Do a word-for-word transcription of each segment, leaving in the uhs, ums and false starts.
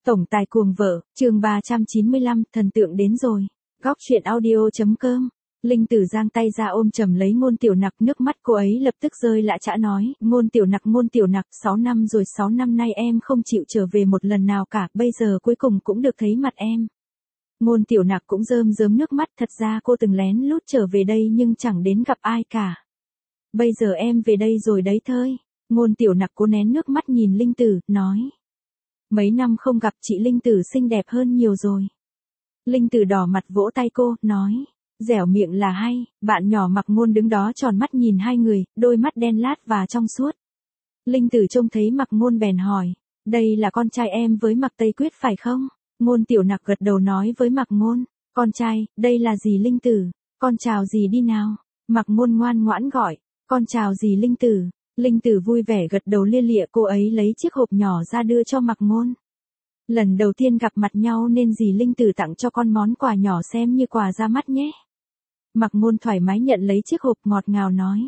Tổng tài cuồng vợ, chương ba trăm chín mươi lăm, thần tượng đến rồi. Góc truyện audio.com. Linh Tử giang tay ra ôm chầm lấy Ngôn Tiểu Nặc, nước mắt cô ấy lập tức rơi lã chã nói, Ngôn Tiểu Nặc, Ngôn Tiểu Nặc, sáu năm rồi, sáu năm nay em không chịu trở về một lần nào cả, bây giờ cuối cùng cũng được thấy mặt em. Ngôn Tiểu Nặc cũng rơm rớm nước mắt, thật ra cô từng lén lút trở về đây nhưng chẳng đến gặp ai cả. Bây giờ em về đây rồi đấy thơi. Ngôn Tiểu Nặc cố nén nước mắt nhìn Linh Tử, nói. Mấy năm không gặp chị Linh Tử xinh đẹp hơn nhiều rồi. Linh Tử đỏ mặt vỗ tay cô, nói. Dẻo miệng là hay, bạn nhỏ Mặc Ngôn đứng đó tròn mắt nhìn hai người, đôi mắt đen lát và trong suốt. Linh Tử trông thấy Mặc Ngôn bèn hỏi, đây là con trai em với Mặc Tây Quyết phải không? Ngôn Tiểu Nặc gật đầu nói với Mặc Ngôn, con trai, đây là gì Linh Tử, con chào gì đi nào. Mặc Ngôn ngoan ngoãn gọi, con chào gì Linh Tử. Linh Tử vui vẻ gật đầu lia lịa, cô ấy lấy chiếc hộp nhỏ ra đưa cho Mặc Ngôn. Lần đầu tiên gặp mặt nhau nên dì Linh Tử tặng cho con món quà nhỏ xem như quà ra mắt nhé. Mặc Ngôn thoải mái nhận lấy chiếc hộp ngọt ngào nói.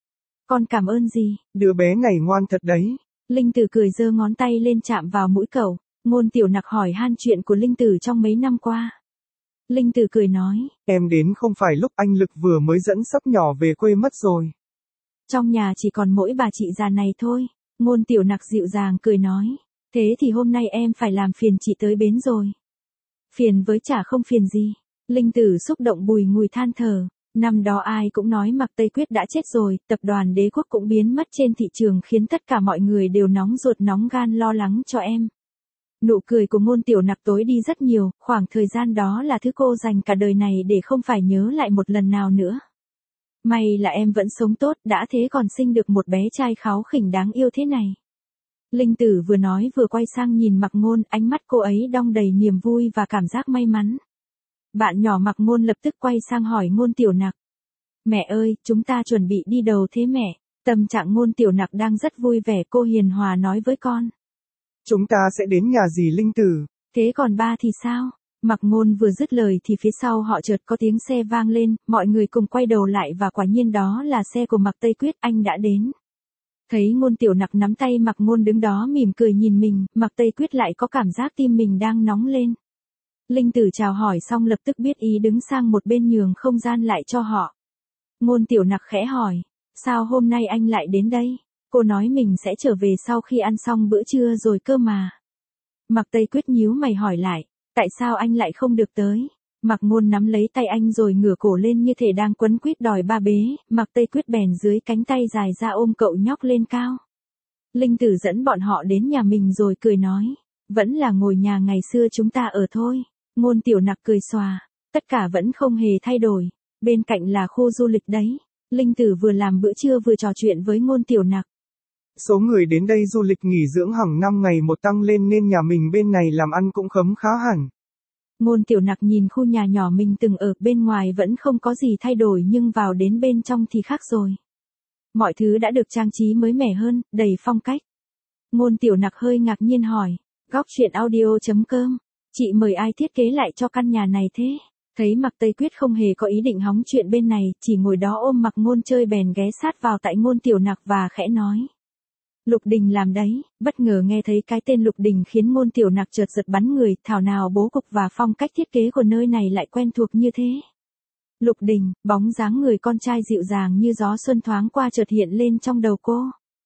Con cảm ơn dì. Đứa bé này ngoan thật đấy. Linh Tử cười giơ ngón tay lên chạm vào mũi cậu. Ngôn Tiểu Nặc hỏi han chuyện của Linh Tử trong mấy năm qua. Linh Tử cười nói. Em đến không phải lúc anh Lực vừa mới dẫn Sóc nhỏ về quê mất rồi. Trong nhà chỉ còn mỗi bà chị già này thôi. Ngôn Tiểu Nặc dịu dàng cười nói. Thế thì hôm nay em phải làm phiền chị tới bến rồi. Phiền với chả không phiền gì. Linh Tử xúc động bùi ngùi than thở. Năm đó ai cũng nói Mặc Tây Quyết đã chết rồi, tập đoàn Đế Quốc cũng biến mất trên thị trường khiến tất cả mọi người đều nóng ruột nóng gan lo lắng cho em. Nụ cười của Ngôn Tiểu Nặc tối đi rất nhiều, khoảng thời gian đó là thứ cô dành cả đời này để không phải nhớ lại một lần nào nữa. May là em vẫn sống tốt, đã thế còn sinh được một bé trai kháu khỉnh đáng yêu thế này. Linh Tử vừa nói vừa quay sang nhìn Mặc Ngôn, ánh mắt cô ấy đong đầy niềm vui và cảm giác may mắn. Bạn nhỏ Mặc Ngôn lập tức quay sang hỏi Ngôn Tiểu Nặc. Mẹ ơi, chúng ta chuẩn bị đi đâu thế mẹ? Tâm trạng Ngôn Tiểu Nặc đang rất vui vẻ, cô hiền hòa nói với con. Chúng ta sẽ đến nhà dì Linh Tử. Thế còn ba thì sao? Mặc Ngôn vừa dứt lời thì phía sau họ chợt có tiếng xe vang lên, mọi người cùng quay đầu lại và quả nhiên đó là xe của Mặc Tây Quyết, anh đã đến. Thấy Ngôn Tiểu Nặc nắm tay Mặc Ngôn đứng đó mỉm cười nhìn mình, Mặc Tây Quyết lại có cảm giác tim mình đang nóng lên. Linh Tử chào hỏi xong lập tức biết ý đứng sang một bên nhường không gian lại cho họ. Ngôn Tiểu Nặc khẽ hỏi, sao hôm nay anh lại đến đây? Cô nói mình sẽ trở về sau khi ăn xong bữa trưa rồi cơ mà. Mặc Tây Quyết nhíu mày hỏi lại, tại sao anh lại không được tới? Mặc Ngôn nắm lấy tay anh rồi ngửa cổ lên như thể đang quấn quýt đòi ba bế, Mặc Tây Quyết bèn dưới cánh tay dài ra ôm cậu nhóc lên cao. Linh Tử dẫn bọn họ đến nhà mình rồi cười nói, vẫn là ngôi nhà ngày xưa chúng ta ở thôi. Ngôn Tiểu Nặc cười xòa, tất cả vẫn không hề thay đổi, bên cạnh là khu du lịch đấy. Linh Tử vừa làm bữa trưa vừa trò chuyện với Ngôn Tiểu Nặc. Số người đến đây du lịch nghỉ dưỡng hàng năm ngày một tăng lên nên nhà mình bên này làm ăn cũng khấm khá hẳn. Ngôn Tiểu Nặc nhìn khu nhà nhỏ mình từng ở, bên ngoài vẫn không có gì thay đổi nhưng vào đến bên trong thì khác rồi. Mọi thứ đã được trang trí mới mẻ hơn, đầy phong cách. Ngôn Tiểu Nặc hơi ngạc nhiên hỏi, góc truyện audio.com, chị mời ai thiết kế lại cho căn nhà này thế? Thấy Mặc Tây Quyết không hề có ý định hóng chuyện bên này, chỉ ngồi đó ôm Mặc Ngôn chơi bèn ghé sát vào tại Ngôn Tiểu Nặc và khẽ nói. Lục Đình làm đấy. Bất ngờ nghe thấy cái tên Lục Đình khiến Ngôn Tiểu Nặc chợt giật bắn người, thảo nào bố cục và phong cách thiết kế của nơi này lại quen thuộc như thế. Lục Đình, bóng dáng người con trai dịu dàng như gió xuân thoáng qua chợt hiện lên trong đầu cô.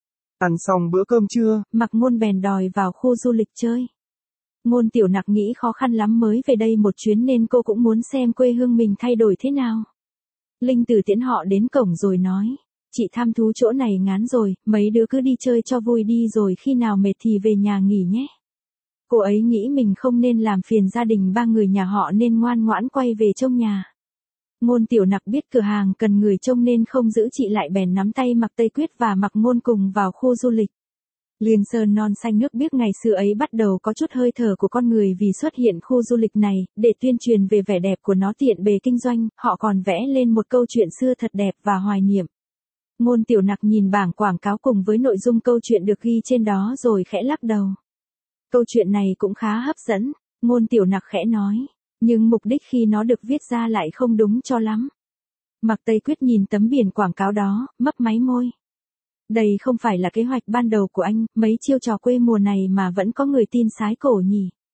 Ăn xong bữa cơm trưa, Mặc Ngôn bèn đòi vào khu du lịch chơi. Ngôn Tiểu Nặc nghĩ khó khăn lắm mới về đây một chuyến nên cô cũng muốn xem quê hương mình thay đổi thế nào. Linh Tử tiễn họ đến cổng rồi nói. Chị tham thú chỗ này ngán rồi, mấy đứa cứ đi chơi cho vui đi rồi khi nào mệt thì về nhà nghỉ nhé. Cô ấy nghĩ mình không nên làm phiền gia đình ba người nhà họ nên ngoan ngoãn quay về trông nhà. Ngôn Tiểu Nặc biết cửa hàng cần người trông nên không giữ chị lại bèn nắm tay Mặc Tây Quyết và Mặc Ngôn cùng vào khu du lịch. Liên sơn non xanh nước biếc ngày xưa ấy bắt đầu có chút hơi thở của con người vì xuất hiện khu du lịch này, để tuyên truyền về vẻ đẹp của nó tiện bề kinh doanh, họ còn vẽ lên một câu chuyện xưa thật đẹp và hoài niệm. Ngôn Tiểu Nặc nhìn bảng quảng cáo cùng với nội dung câu chuyện được ghi trên đó rồi khẽ lắc đầu. Câu chuyện này cũng khá hấp dẫn, Ngôn Tiểu Nặc khẽ nói, nhưng mục đích khi nó được viết ra lại không đúng cho lắm. Mặc Tây Quyết nhìn tấm biển quảng cáo đó, mấp máy môi. Đây không phải là kế hoạch ban đầu của anh, mấy chiêu trò quê mùa này mà vẫn có người tin sái cổ nhỉ.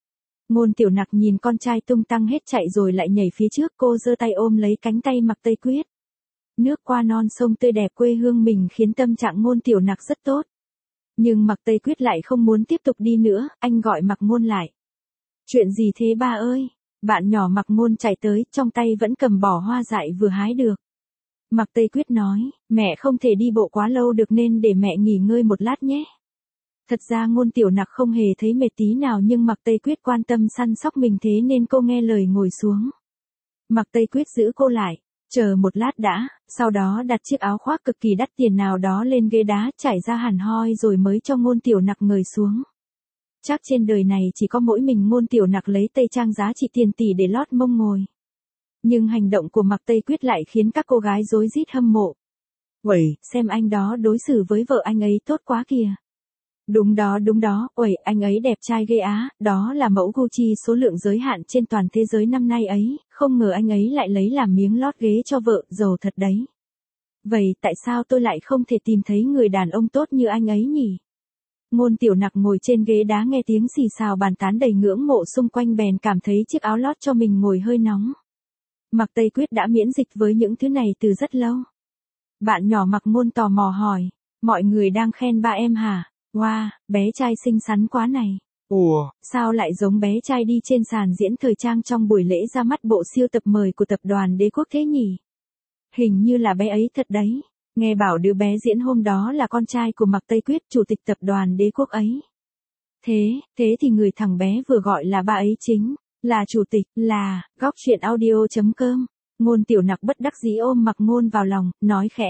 Ngôn Tiểu Nặc nhìn con trai tung tăng hết chạy rồi lại nhảy phía trước, cô giơ tay ôm lấy cánh tay Mạc Tây Quyết. Nước qua non sông tươi đẹp quê hương mình khiến tâm trạng Ngôn Tiểu Nặc rất tốt. Nhưng Mạc Tây Quyết lại không muốn tiếp tục đi nữa, anh gọi Mạc Ngôn lại. Chuyện gì thế ba ơi? Bạn nhỏ Mạc Ngôn chạy tới, trong tay vẫn cầm bó hoa dại vừa hái được. Mạc Tây Quyết nói, mẹ không thể đi bộ quá lâu được nên để mẹ nghỉ ngơi một lát nhé. Thật ra Ngôn Tiểu Nặc không hề thấy mệt tí nào nhưng Mạc Tây Quyết quan tâm săn sóc mình thế nên cô nghe lời ngồi xuống. Mạc Tây Quyết giữ cô lại, chờ một lát đã, sau đó đặt chiếc áo khoác cực kỳ đắt tiền nào đó lên ghế đá trải ra hẳn hoi rồi mới cho Ngôn Tiểu Nặc ngồi xuống. Chắc trên đời này chỉ có mỗi mình Ngôn Tiểu Nặc lấy tây trang giá trị tiền tỷ để lót mông ngồi. Nhưng hành động của Mạc Tây Quyết lại khiến các cô gái rối rít hâm mộ. Uầy, xem anh đó đối xử với vợ anh ấy tốt quá kìa. Đúng đó đúng đó, uầy, anh ấy đẹp trai ghê á, đó là mẫu Gucci số lượng giới hạn trên toàn thế giới năm nay ấy, không ngờ anh ấy lại lấy làm miếng lót ghế cho vợ, giàu thật đấy. Vậy tại sao tôi lại không thể tìm thấy người đàn ông tốt như anh ấy nhỉ? Ngôn Tiểu Nặc ngồi trên ghế đá nghe tiếng xì xào bàn tán đầy ngưỡng mộ xung quanh bèn cảm thấy chiếc áo lót cho mình ngồi hơi nóng. Mạc Tây Quyết đã miễn dịch với những thứ này từ rất lâu. Bạn nhỏ Mạc Ngôn tò mò hỏi, mọi người đang khen ba em hả? Wow, bé trai xinh xắn quá này. Ủa, sao lại giống bé trai đi trên sàn diễn thời trang trong buổi lễ ra mắt bộ siêu tập mời của tập đoàn Đế Quốc thế nhỉ? Hình như là bé ấy thật đấy. Nghe bảo đứa bé diễn hôm đó là con trai của Mạc Tây Quyết, chủ tịch tập đoàn Đế Quốc ấy. Thế, thế thì người thằng bé vừa gọi là ba ấy chính là chủ tịch, là góc truyện audio chấm com. Ngôn Tiểu Nặc bất đắc dĩ ôm Mạc Ngôn vào lòng, nói khẽ.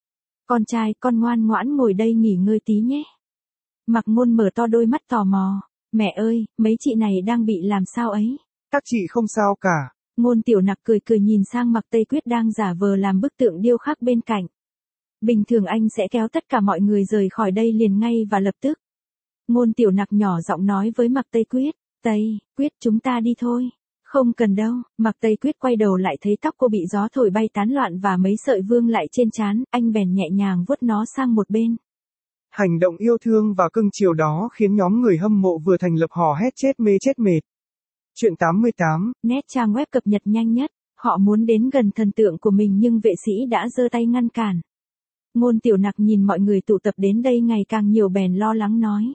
Con trai, con ngoan ngoãn ngồi đây nghỉ ngơi tí nhé. Mạc Ngôn mở to đôi mắt tò mò. Mẹ ơi, mấy chị này đang bị làm sao ấy? các chị không sao cả. Ngôn Tiểu Nặc cười cười nhìn sang Mạc Tây Quyết đang giả vờ làm bức tượng điêu khắc bên cạnh. Bình thường anh sẽ kéo tất cả mọi người rời khỏi đây liền ngay và lập tức. Ngôn Tiểu Nặc nhỏ giọng nói với Mạc Tây Quyết. Tây, Quyết chúng ta đi thôi. Không cần đâu. Mạc Tây Quyết quay đầu lại thấy tóc cô bị gió thổi bay tán loạn và mấy sợi vương lại trên trán, anh bèn nhẹ nhàng vuốt nó sang một bên. Hành động yêu thương và cưng chiều đó khiến nhóm người hâm mộ vừa thành lập hò hét chết mê chết mệt. Chuyện tám mươi tám. Nét trang web cập nhật nhanh nhất. Họ muốn đến gần thần tượng của mình nhưng vệ sĩ đã giơ tay ngăn cản. Ngôn Tiểu Nặc nhìn mọi người tụ tập đến đây ngày càng nhiều bèn lo lắng nói.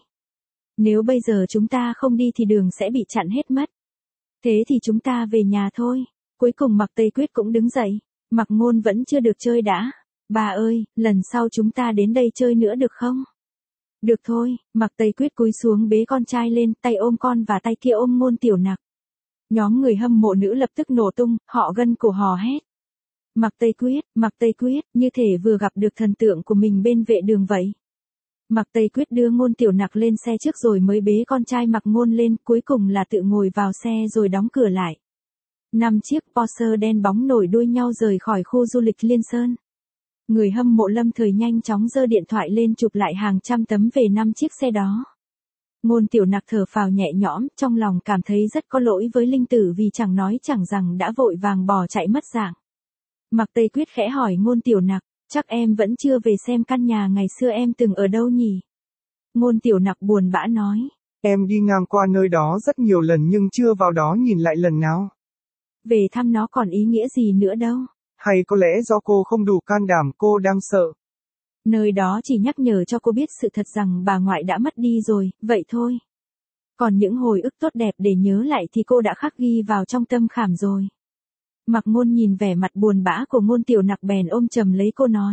Nếu bây giờ chúng ta không đi thì đường sẽ bị chặn hết mất. Thế thì chúng ta về nhà thôi. Cuối cùng Mạc Tây Quyết cũng đứng dậy. Mạc Ngôn vẫn chưa được chơi đã. Bà ơi, lần sau chúng ta đến đây chơi nữa được không? Được thôi, Mạc Tây Quyết cúi xuống bế con trai lên, tay ôm con và tay kia ôm Ngôn Tiểu Nặc. Nhóm người hâm mộ nữ lập tức nổ tung, họ gân cổ hò hét. Mạc Tây Quyết, Mạc Tây Quyết, như thể vừa gặp được thần tượng của mình bên vệ đường vậy. Mạc Tây Quyết đưa Ngôn Tiểu Nặc lên xe trước rồi mới bế con trai Mạc Ngôn lên, cuối cùng là tự ngồi vào xe rồi đóng cửa lại. Năm chiếc Porsche đen bóng nổi đuôi nhau rời khỏi khu du lịch Liên Sơn. Người hâm mộ lâm thời nhanh chóng giơ điện thoại lên chụp lại hàng trăm tấm về năm chiếc xe đó. Ngôn Tiểu Nặc thở phào nhẹ nhõm, trong lòng cảm thấy rất có lỗi với Linh Tử vì chẳng nói chẳng rằng đã vội vàng bỏ chạy mất dạng. Mạc Tây Quyết khẽ hỏi Ngôn Tiểu Nặc, chắc em vẫn chưa về xem căn nhà ngày xưa em từng ở đâu nhỉ? Ngôn Tiểu Nặc buồn bã nói. Em đi ngang qua nơi đó rất nhiều lần nhưng chưa vào đó nhìn lại lần nào. Về thăm nó còn ý nghĩa gì nữa đâu. Hay có lẽ do cô không đủ can đảm, cô đang sợ. Nơi đó chỉ nhắc nhở cho cô biết sự thật rằng bà ngoại đã mất đi rồi, vậy thôi. Còn những hồi ức tốt đẹp để nhớ lại thì cô đã khắc ghi vào trong tâm khảm rồi. Mạc Ngôn nhìn vẻ mặt buồn bã của Ngôn Tiểu Nặc bèn ôm chầm lấy cô nói.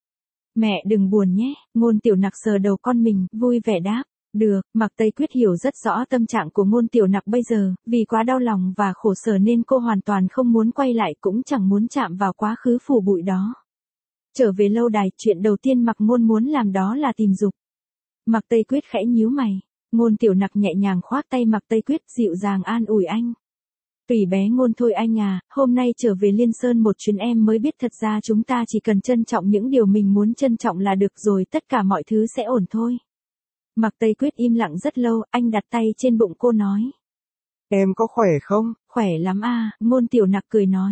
Mẹ đừng buồn nhé. Ngôn Tiểu Nặc sờ đầu con mình, vui vẻ đáp. Được, Mạc Tây Quyết hiểu rất rõ tâm trạng của Ngôn Tiểu Nặc bây giờ, vì quá đau lòng và khổ sở nên cô hoàn toàn không muốn quay lại cũng chẳng muốn chạm vào quá khứ phủ bụi đó. Trở về lâu đài, chuyện đầu tiên Mạc Ngôn muốn làm đó là tìm Dục. Mạc Tây Quyết khẽ nhíu mày. Ngôn Tiểu Nặc nhẹ nhàng khoác tay Mạc Tây Quyết, dịu dàng an ủi anh. Tùy bé Ngôn thôi anh à, hôm nay trở về Liên Sơn một chuyến em mới biết thật ra chúng ta chỉ cần trân trọng những điều mình muốn trân trọng là được rồi, tất cả mọi thứ sẽ ổn thôi. Mạc Tây Quyết im lặng rất lâu, anh đặt tay trên bụng cô nói. Em có khỏe không? Khỏe lắm à, Ngôn Tiểu Nặc cười nói.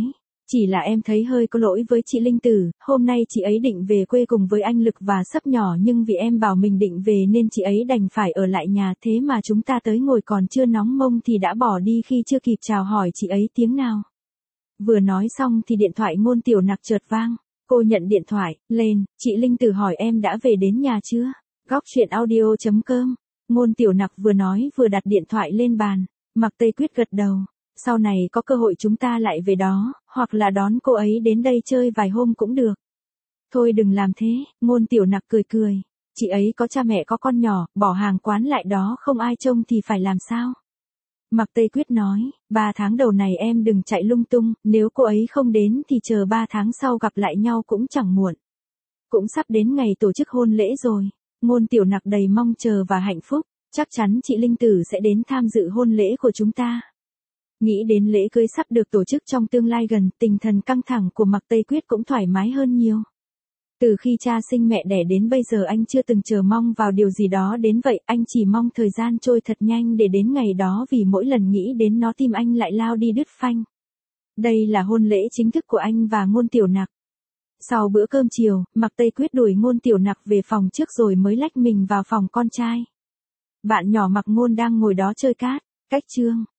Chỉ là em thấy hơi có lỗi với chị Linh Tử, hôm nay chị ấy định về quê cùng với anh Lực và Sấp nhỏ nhưng vì em bảo mình định về nên chị ấy đành phải ở lại nhà, thế mà chúng ta tới ngồi còn chưa nóng mông thì đã bỏ đi khi chưa kịp chào hỏi chị ấy tiếng nào. Vừa nói xong thì điện thoại Ngôn Tiểu Nặc chợt vang. Cô nhận điện thoại, lên, chị Linh Tử hỏi em đã về đến nhà chưa? Góc truyện audio chấm com. Ngôn Tiểu Nặc vừa nói vừa đặt điện thoại lên bàn. Mạc Tây Quyết gật đầu. Sau này có cơ hội chúng ta lại về đó, hoặc là đón cô ấy đến đây chơi vài hôm cũng được. Thôi đừng làm thế, Ngôn Tiểu Nặc cười cười. Chị ấy có cha mẹ có con nhỏ, bỏ hàng quán lại đó không ai trông thì phải làm sao? Mạc Tây Quyết nói, ba tháng đầu này em đừng chạy lung tung, nếu cô ấy không đến thì chờ ba tháng sau gặp lại nhau cũng chẳng muộn. Cũng sắp đến ngày tổ chức hôn lễ rồi. Ngôn Tiểu Nặc đầy mong chờ và hạnh phúc, chắc chắn chị Linh Tử sẽ đến tham dự hôn lễ của chúng ta. Nghĩ đến lễ cưới sắp được tổ chức trong tương lai gần, tinh thần căng thẳng của Mạc Tây Quyết cũng thoải mái hơn nhiều. Từ khi cha sinh mẹ đẻ đến bây giờ anh chưa từng chờ mong vào điều gì đó đến vậy, anh chỉ mong thời gian trôi thật nhanh để đến ngày đó vì mỗi lần nghĩ đến nó tim anh lại lao đi đứt phanh. Đây là hôn lễ chính thức của anh và Ngôn Tiểu Nặc. Sau bữa cơm chiều, Mạc Tây Quyết đuổi Ngôn Tiểu Nặc về phòng trước rồi mới lách mình vào phòng con trai. Bạn nhỏ Mạc Ngôn đang ngồi đó chơi cát, cách chương.